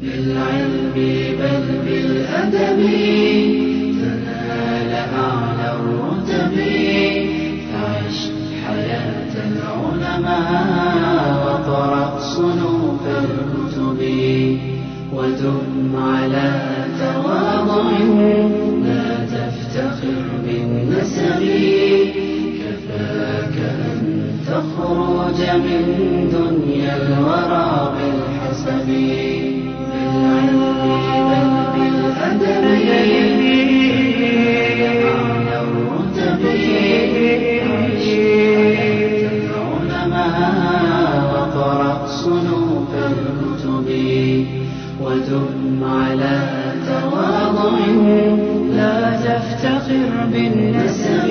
بالعلم بل بالأدب تنال أعلى الرتب فعش حياة العلماء وقرأ صنوف الكتب ودم على تواضع لا تفتخر بالنسب كفاك أن تخرج من دنيا الورى بالحسب بالعلم بل بالأدب أعلى الرتب عش حياة العلماء وقرأ صنوف الكتب ودم على تواضع لا تفتخر بالنسب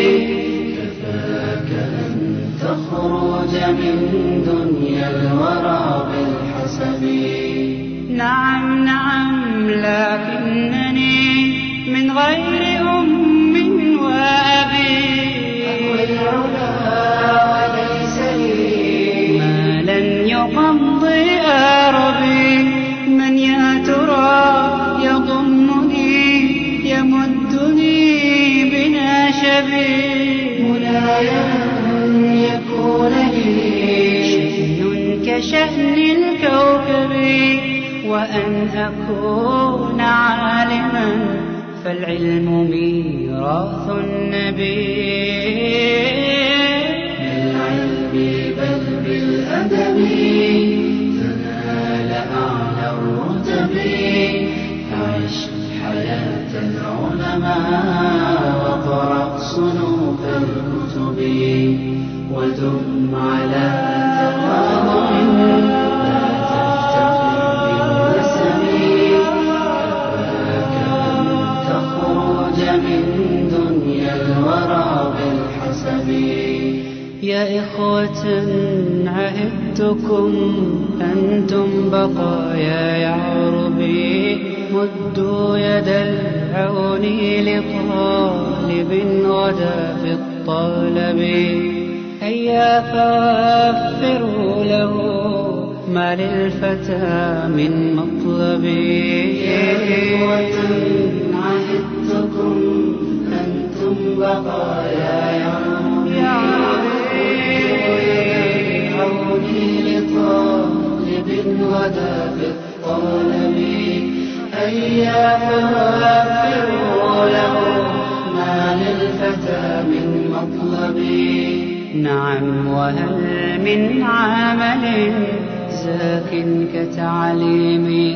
كفاك أن تخرج من دنيا الورى بالحسب نعم نعم لكنني من غير أم وأبي أهوى العلا وليس لي ما لن يقضي ربي من يا ترى يضمني يمدني بناشبي مناي أن يكون لي شأن كشأن الكوكب وأن أكون عالما فالعلم ميراث النبي بالعلم بل بالأدب تنال أعلى الرتب فعش حياة العلماء وقرأ صنوف الكتب ودم على تواضع لا تفتخر بالنسب كفاك أن تخرج من دنيا الورى بالحسب يا إخوة عهدتكم أنتم بقايا يعربي مدوا يد العون لطالب غدا في الطلب هيا فوفروا له ما للفتى من مطلب يا إخوة عهدتكم أنتم بقايا عوني لطالب غدا في الطلب هيا فوفروا له ما للفتى من مطلب نعم وهل من عمل زاك كتعليم